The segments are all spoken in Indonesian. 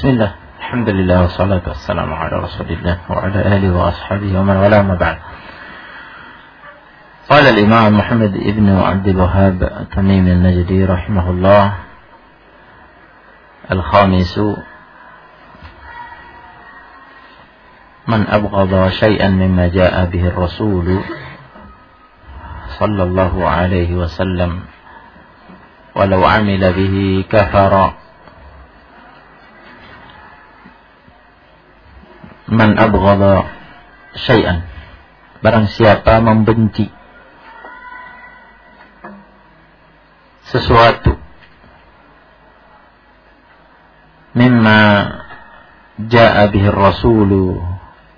Bismillah, alhamdulillah, wassalatu wassalamu ala rasulillah wa ala alihi wa ashabihi wa man wala ma ba'd. Qala al-imam Muhammad ibn Abdul Wahhab Tamimi al-Najdi rahimahullah, al-khamisu man abghada shay'an mimma ja'a bihi ar-rasul sallallahu alaihi wasallam walau amila bihi kafara. Man abghada syai'an, barang siapa membenci sesuatu, mimma ja'a bihi rasulu,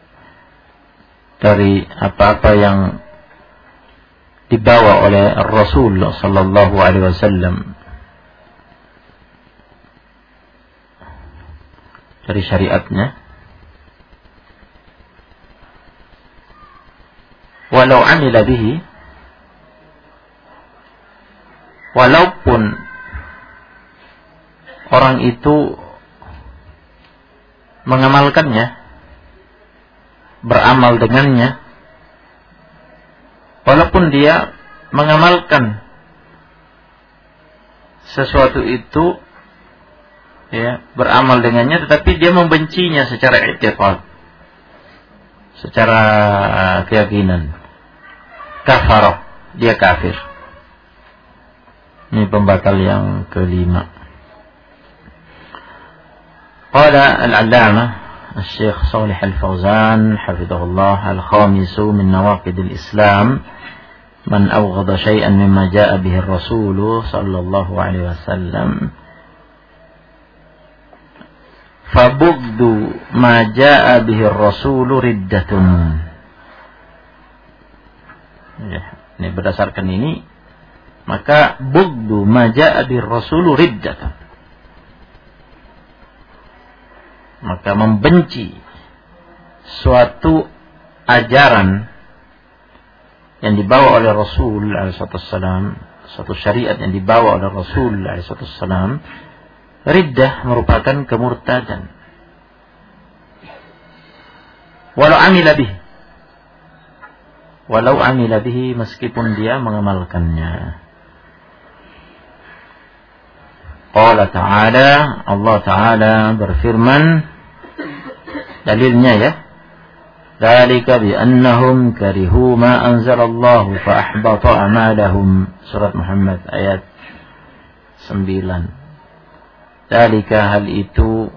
dari apa-apa yang dibawa oleh Rasul sallallahu alaihi wasallam dari syariatnya, walau amila bihi, walaupun orang itu mengamalkannya, beramal dengannya, walaupun dia mengamalkan sesuatu itu, ya, beramal dengannya, tetapi dia membencinya secara i'tiqad, secara keyakinan, kafar, dia kafir. Ini pembatal yang kelima. Qala al-allamah al-syekh Shalih al-Fawzan hafidhahullah, al-khamisu min nawaqid al-islam man abghada syai'an mimma ja'a bihi ar-rasul sallallahu alaihi wasallam fabugdu ma ja'a bihi ar-rasulu riddatun. Ya, ini berdasarkan ini, maka bugdu ma ja'a bihi ar-rasulu riddatun, maka membenci suatu ajaran yang dibawa oleh Rasul alaihi wasallam, suatu syariat yang dibawa oleh Rasul alaihi wasallam, riddah merupakan kemurtadan. Walau amila bihi, meskipun dia mengamalkannya. Qala ta'ala, Allah Ta'ala berfirman, dalilnya ya, dzalika bi annahum karihu ma anzalallahu fa ahbata a'malahum, surat Muhammad ayat 9. Dzalika, hal itu,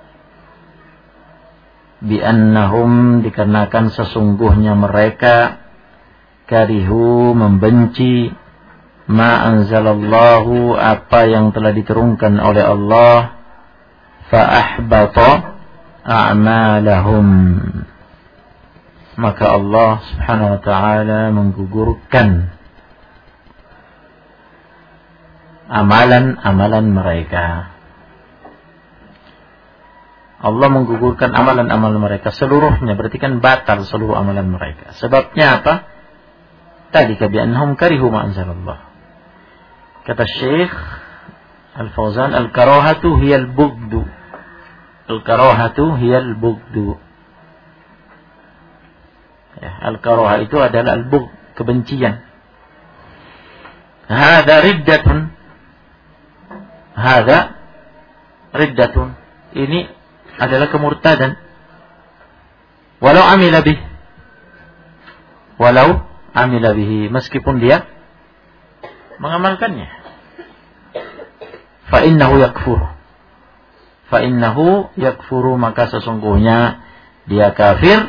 bi annahum, dikarenakan sesungguhnya mereka, karihu, membenci, ma anzalallahu, apa yang telah diturunkan oleh Allah, fa ahbata a'malahum, maka Allah subhanahu wa ta'ala menggugurkan amalan-amalan mereka. Allah menggugurkan amalan-amalan mereka seluruhnya, berarti kan batal seluruh amalan mereka. Sebabnya apa? Tadi kabi'annahum karihu ma anzalallah. Kata Syekh Al-Fawzan, al-karahatu hiyal bugdu. Al-karahatu hiyal bugdu. Ya, al-karahah itu adalah al-bugd, kebencian. Hada riddatun. Hada riddatun. Ini adalah kemurtadan. Walau amila bih. Walau amila bihi, meskipun dia mengamalkannya. Fa innahu yakfuru, maka sesungguhnya dia kafir.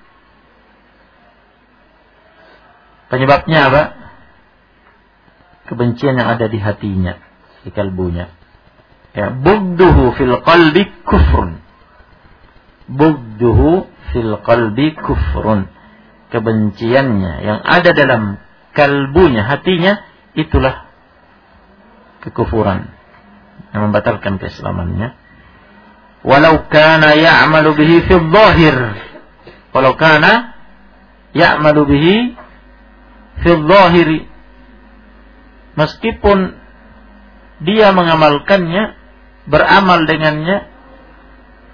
Penyebabnya apa? Kebencian yang ada di hatinya, di kalbunya. Ya, bugduhu fil qalbi kufrun. Bugduhu fil qalbi kufrun. Kebenciannya yang ada dalam kalbunya, hatinya, itulah kekufuran yang membatalkan keislamannya. Walau kana ya'malu bihi fil zahir, walau kana ya'malu bihi fil zahiri, meskipun dia mengamalkannya, beramal dengannya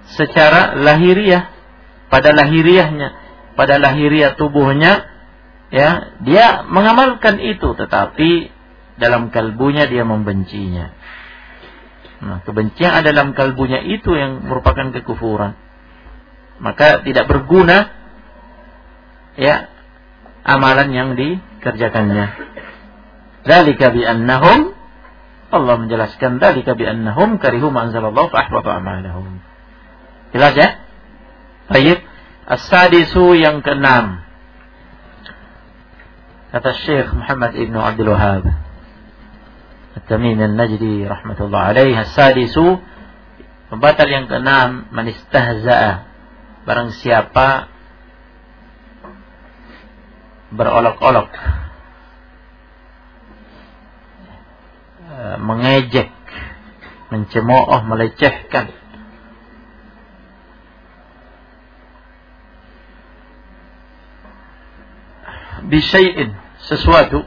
secara lahiriah, pada lahiriah tubuhnya, ya, dia mengamalkan itu, tetapi dalam kalbunya dia membencinya. Nah, kebencian ada dalam kalbunya itu yang merupakan kekufuran. Maka tidak berguna, ya, amalan yang dikerjakannya. Dzalika bi annahum, Allah menjelaskan, dzalika bi annahum karihu ma anzalallahu fa ahbata a'malahum. Jelas ya? Baik. As-sadisu yang keenam. Kata Syekh Muhammad Ibn Abdul Wahhab At-Tamimi An-Najdi rahmatullah alaihi, as-sadisu, pembatal yang keenam, man istahza'a, barang siapa berolok-olok, mengejek, mencemooh, melecehkan, bisyai'in, sesuatu,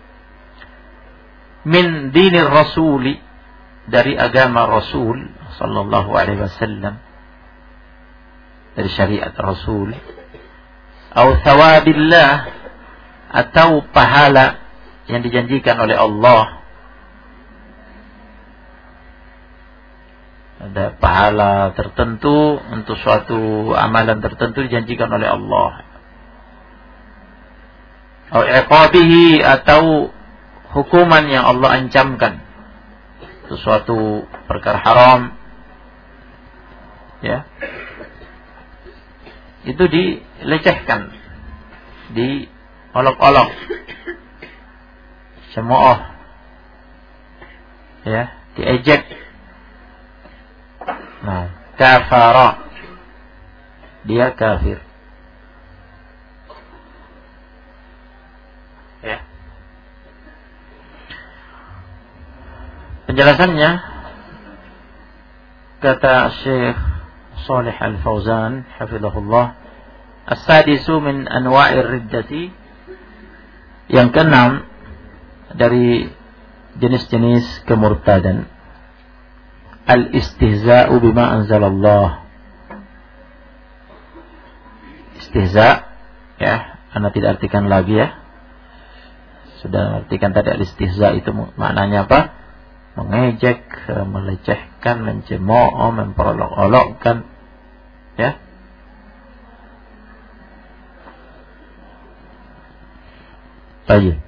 min dinir rasuli, dari agama Rasul sallallahu alaihi wasallam, dari syariat Rasul, atau thawabillah, atau pahala yang dijanjikan oleh Allah. Ada pahala tertentu untuk suatu amalan tertentu dijanjikan oleh Allah. Atau iqabihi, atau hukuman yang Allah ancamkan, sesuatu perkara haram, ya, itu dilecehkan, diolok-olok, cemooh, ya, diejek. Nah, kafara, dia kafir. Ya. Penjelasannya, kata Syekh Shalih Al-Fauzan hafizahullah, as-sadisu min anwa'ir riddati, yang keenam dari jenis-jenis kemurtadan, al-istihza'u bima anzalallah. Istihza', ya, Anda tidak artikan lagi, ya. Sudah artikan tadi, al-istihza' itu maknanya apa? Mengejek, melecehkan, mencemooh, memperolok-olokkan, ya. Baik.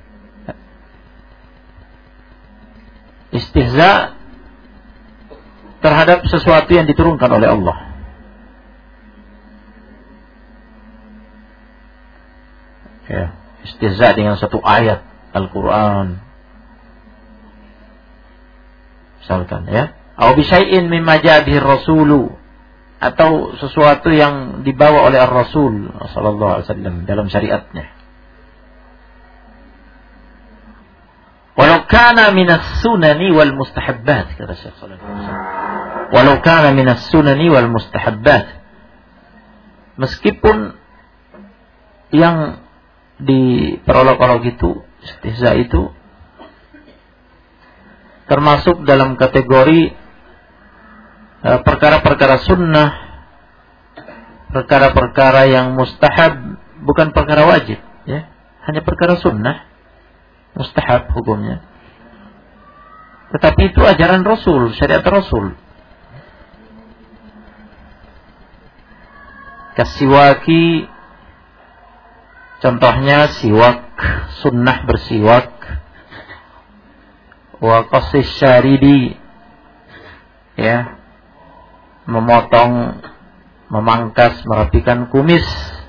Istihza' terhadap sesuatu yang diturunkan oleh Allah. Ya, istihza' dengan satu ayat Al-Quran, misalkan, ya. Au bisyai'in mimma ja'a bihi rasulu, atau sesuatu yang dibawa oleh Ar-Rasul sallallahu alaihi wasallam dalam syariatnya. Walau kana minas sunani wal mustahabbat, kata Syekh sallallahu alaihi wasallam. Walau kana minas sunani wal mustahabbat, meskipun yang diperolok-olok itu, istihza itu, termasuk dalam kategori perkara-perkara sunnah, perkara-perkara yang mustahab, bukan perkara wajib, ya, hanya perkara sunnah, mustahab hukumnya. Tetapi itu ajaran Rasul, syariat Rasul. Kasiwaki, contohnya siwak, sunnah bersiwak. Wa qasis syaridi, ya, memotong, memangkas, merapikan kumis.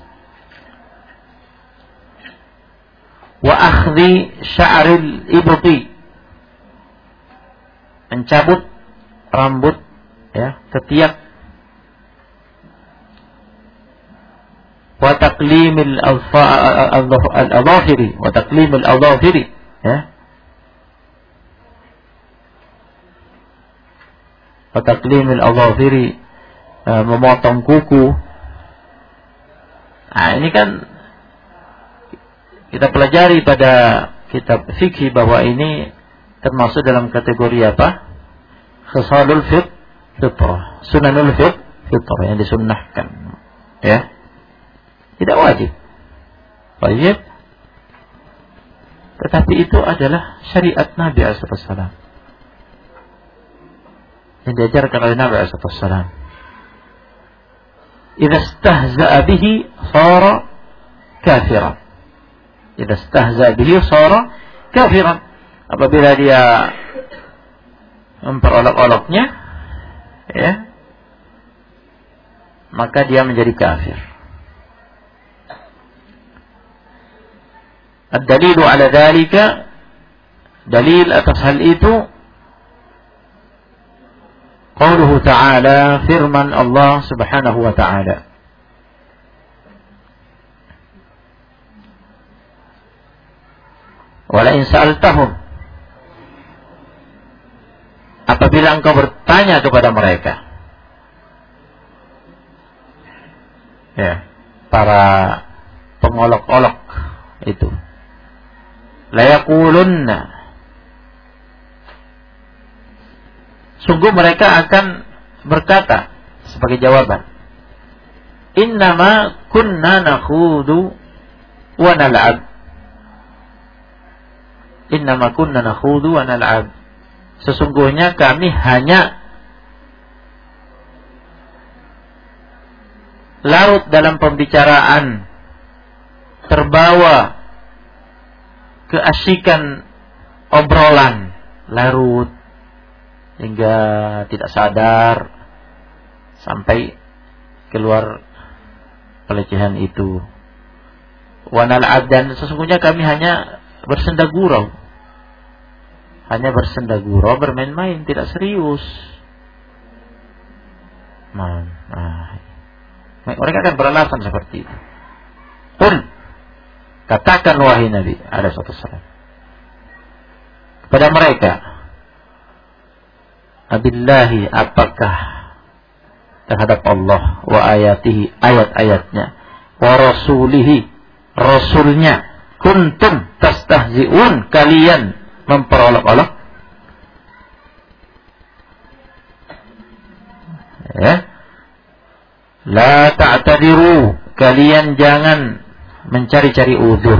Wa akhdhi sya'ril ibti, mencabut rambut, ya, ketiak. Wa taqlimil al-adhafiri, wa taqlimil adhafiri, ya. Wa taqlimil adhafiri, memotong kuku. Nah, ini kan kita pelajari pada kitab fikih bahwa ini termasuk dalam kategori apa? Khisalul fitrah, sunanul fitrah yang disunnahkan. Ya. Tidak wajib. Wajib. Tetapi itu adalah syariat Nabi SAW. Yang diajarkan oleh Nabi SAW. Idza istahza'a bihi sara kafiran. Idza istahza'a bihi sara kafiran. Apabila dia memperolok-oloknya, ya, maka dia menjadi kafir. Ad-dalilu ala dhalika, dalil atas hal itu qauluhu ta'ala, firman Allah subhanahu wa ta'ala. Wala in sa'altahum, apabila engkau bertanya kepada mereka, ya, para pengolok-olok itu, la yaqulunna, sungguh mereka akan berkata sebagai jawaban, innama kunna nakhudu wa nal'ab. Innama kunna nakhudu wa nal'ab. Sesungguhnya kami hanya larut dalam pembicaraan, terbawa keasikan obrolan, larut hingga tidak sadar sampai keluar pelecehan itu. Wa nal'ab, dan sesungguhnya kami hanya bersenda gurau. Hanya bersenda gurau, bermain-main, tidak serius. Mereka akan beralasan seperti itu. Qul, katakan wahai Nabi alaihi wasallam kepada mereka, abillahi, apakah terhadap Allah, wa ayatihi, ayat-ayatnya, wa rasulihi, rasulnya, kuntum tastahzi'un, kalian memperolok-olok, ya, la ta'tadiru, kalian jangan mencari-cari uzur,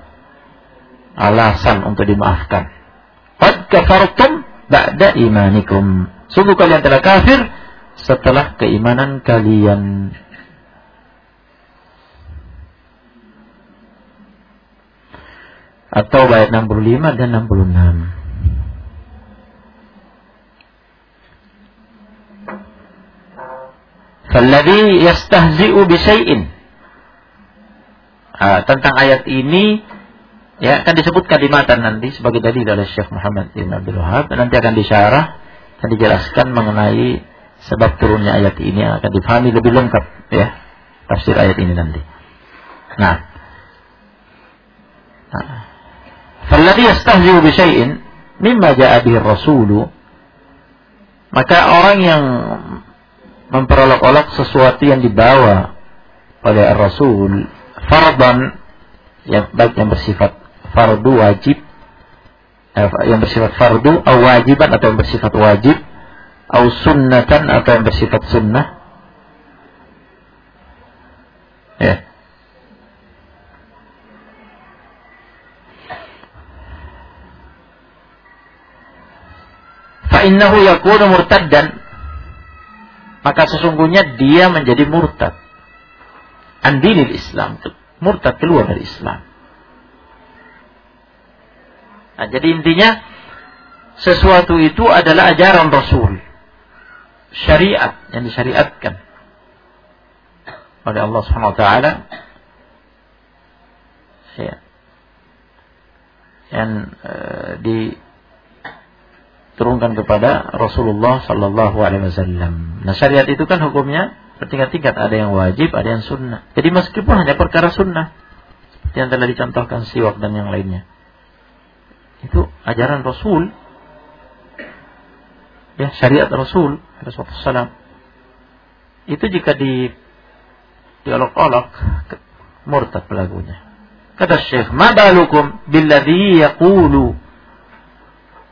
alasan untuk dimaafkan. Qad kafartum ba'da imanikum, sungguh kalian telah kafir setelah keimanan kalian. Atau ayat 65 dan 66. Falladhi yastahzi'u bisyai'in. Tentang ayat ini, ya, akan disebutkan di matan nanti sebagai dalil oleh Syekh Muhammad bin Abdul Wahab. Nanti akan disyarah dan dijelaskan mengenai sebab turunnya ayat ini, yang akan difahami lebih lengkap, ya, tafsir ayat ini nanti. Nah, falladhi yastahzi'u bisyai'in mimma ja'a bihi ar-rasulu, maka orang yang memperolok-olok sesuatu yang dibawa oleh Rasul, fardan, yang baik yang bersifat fardu wajib, yang bersifat fardu, atau wajiban, atau yang bersifat wajib, atau sunnatan, atau yang bersifat sunnah, ya. Fa innahu yakunu murtaddan, maka sesungguhnya dia menjadi murtad an dinil Islam, murtad, keluar dari Islam. Nah, jadi intinya sesuatu itu adalah ajaran Rasul, syariat yang disyariatkan oleh Allah Subhanahu wa taala, ya, yang diturunkan kepada Rasulullah sallallahu alaihi wasallam. Nah, syariat itu kan hukumnya bertingkat-tingkat, ada yang wajib, ada yang sunnah. Jadi meskipun hanya perkara sunnah, seperti yang telah dicontohkan siwak dan yang lainnya, itu ajaran Rasul, ya, syariat Rasul SAW. Itu jika diolok-olok, murtad pelakunya. Kata Syekh, ma balukum billadhi yaqulu,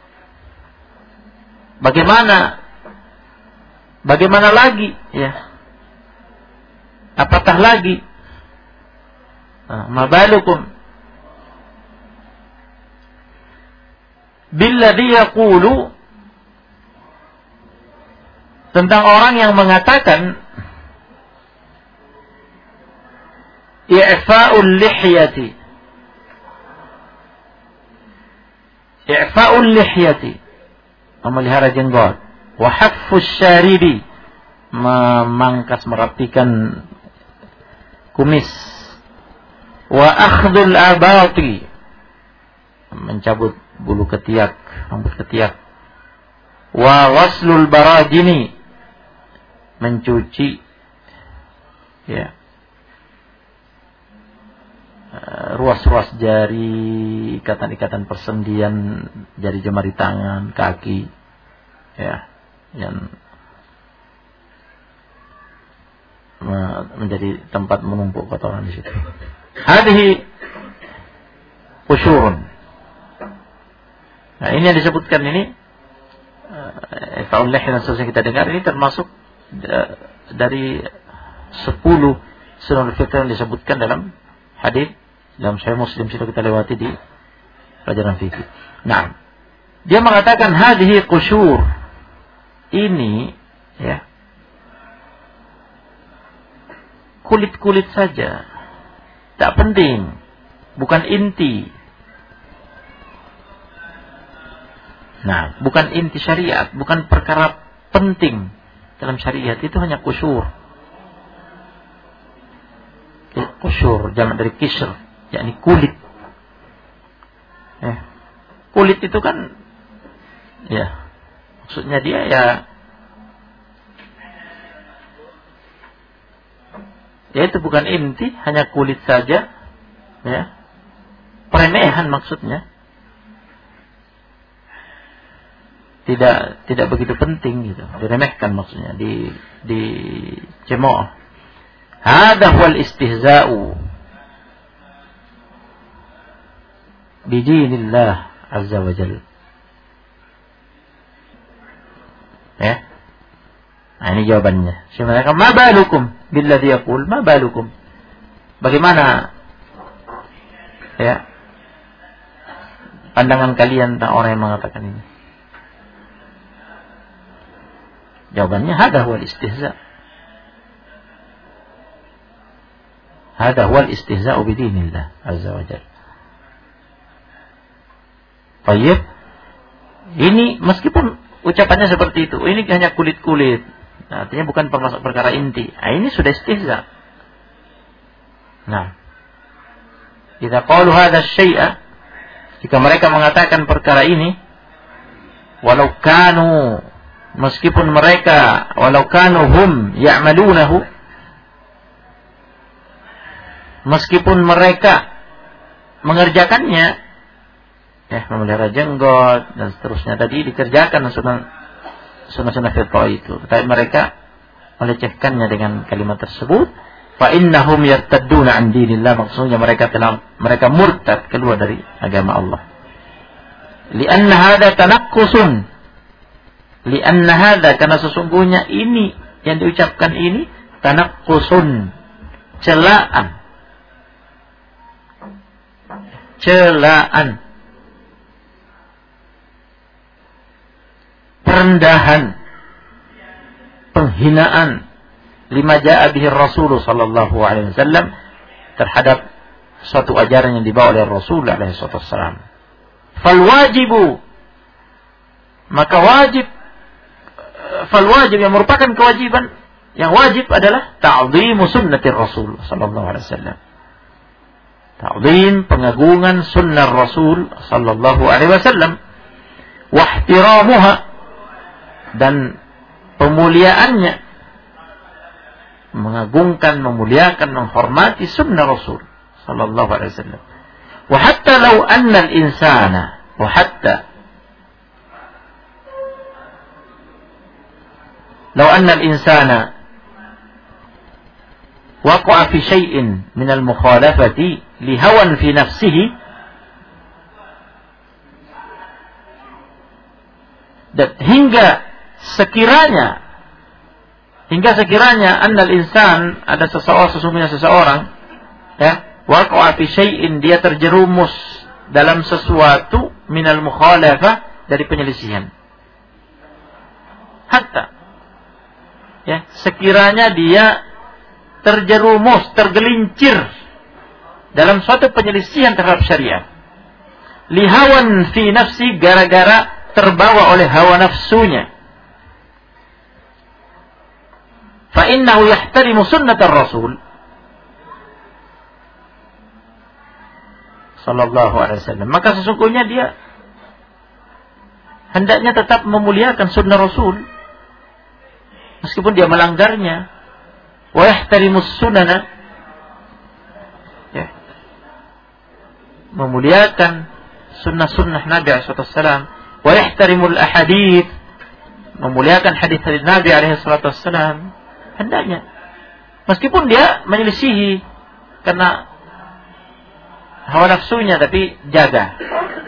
bagaimana lagi, ya, Apatah lagi? Mabalukum billadhi yaqulu, tentang orang yang mengatakan i'fa'ul lihyati, i'fa'ul lihyati, memelihara jenggot, wa haffus syaribi, memangkas merapikan kumis, wa akhdul abati, mencabut bulu ketiak, rambut ketiak, wa ghaslul barajini, mencuci ruas-ruas jari, ikatan-ikatan persendian jari jemari tangan, kaki, yang menjadi tempat menumpuk kotoran di situ. Hadhihi qusyurun. Nah, ini yang disebutkan ini Fa'ul Lihya dan seterusnya kita dengar, ini termasuk dari 10 sunnah fitrah yang disebutkan dalam hadis dalam Sahih Muslim, sudah kita lewati di pelajaran fikih. Nah, dia mengatakan hadhihi qusyur, ini kulit-kulit saja, tak penting, bukan inti. Nah, bukan inti syariat, bukan perkara penting dalam syariat, itu hanya qusyur. Qusyur jamak dari kisr, yakni kulit. Kulit itu kan maksudnya dia itu bukan inti, hanya kulit saja, peremehan maksudnya. Tidak begitu penting gitu, diremehkan maksudnya, di cemooh. Hada huwal istihza'u bidinillah azza wa jalla. Nah, ini jawabannya. Sebenarnya ma balukum billadhi yaqul, ma balukum. Bagaimana pandangan kalian tentang orang yang mengatakan ini? Jawabannya hada huwal istihza'. Hada huwal istihza'u bidinillah azza wa jalla. Baik. Ini meskipun ucapannya seperti itu, ini hanya kulit-kulit. Nah, artinya bukan termasuk perkara inti. Nah, ini sudah istihza'. Nah, idza qalu hadha syai'a, jika mereka mengatakan perkara ini, walau kanu, meskipun mereka, walau kanu hum ya'malunahu, meskipun mereka mengerjakannya, memelihara jenggot dan seterusnya tadi dikerjakan sunnah fitrah itu, tetapi mereka melecehkannya dengan kalimat tersebut, fa innahum yartadduna an dinillah, maksudnya mereka murtad, keluar dari agama Allah. Lianna hadza tanaqqusun, lianna hadza, karena sesungguhnya ini yang diucapkan ini tanaqqusun, celaan, perendahan, penghinaan, lima jaa bihi Rasul sallallahu alaihi wasallam, terhadap suatu ajaran yang dibawa oleh Rasul alaihi wasallam. Fal wajibu, maka fal wajib yang merupakan kewajiban, yang wajib adalah ta'dhimu sunnatir Rasul sallallahu alaihi wasallam. Ta'dhim, pengagungan sunnah Rasul sallallahu alaihi wasallam, wa ihtiramuha, dan pemuliaannya, mengagungkan, memuliakan, menghormati sunnah Rasul sallallahu alaihi wasallam. Wa hatta law anna al-insana, wa hatta law anna al-insana waqa'a fi syai'in min al-mukhalafati li hawan fi nafsihi, dan hingga sekiranya Hingga sekiranya annal insan, ada sesungguhnya seseorang, ya, waqa'a fi syai'in, dia terjerumus dalam sesuatu minal mukhalafah, dari penyelisihan. Hatta, ya, sekiranya dia terjerumus, tergelincir dalam suatu penyelisihan terhadap syariat. Lihawan fi nafsi, gara-gara terbawa oleh hawa nafsunya. Fa innahu yahtarimu sunnatar Rasul sallallahu alaihi wasallam. Maka sesungguhnya dia hendaknya tetap memuliakan sunnah Rasul meskipun dia melanggarnya. Wa yahtarimus sunana, ya, memuliakan sunnah-sunnah Nabi sallallahu alaihi wasallam. Wa yahtarimul ahadits, memuliakan hadis-hadis Nabi alaihi wasallam. Hendaknya, meskipun dia menyelisihi karena hawa nafsunya, tapi jaga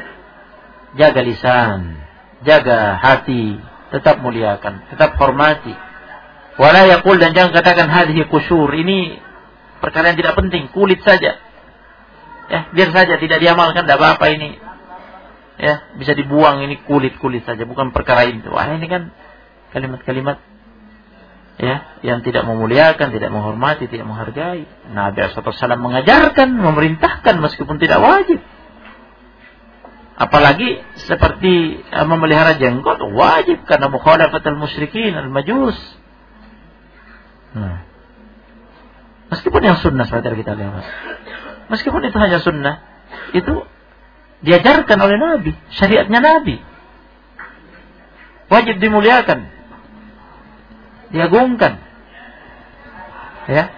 lisan, jaga hati, tetap muliakan, tetap hormati. Wala yaqul, dan jangan katakan hadhihi qusyur, ini perkara yang tidak penting, kulit saja. Ya, biar saja, tidak diamalkan, tidak apa-apa ini. Ya, bisa dibuang, ini kulit saja, bukan perkara itu. Wah, ini kan kalimat-kalimat, ya, yang tidak memuliakan, tidak menghormati, tidak menghargai. Nabi SAW mengajarkan, memerintahkan meskipun tidak wajib. Apalagi seperti memelihara jenggot, wajib karena mukhalafatul musyrikin al-majus. Nah, meskipun yang sunnah seperti kita lihat, meskipun itu hanya sunnah, itu diajarkan oleh Nabi, syariatnya Nabi, wajib dimuliakan, diagungkan, ya.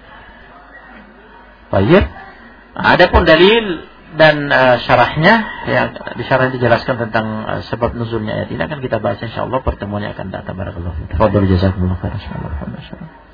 Baik. Adapun dalil dan syarahnya, yang di syarah dijelaskan tentang sebab nuzulnya ayat ini akan kita bahas insyaallah pertemuan yang akan datang. Barakallahu fiik. Fadhil jazakumullah khairan.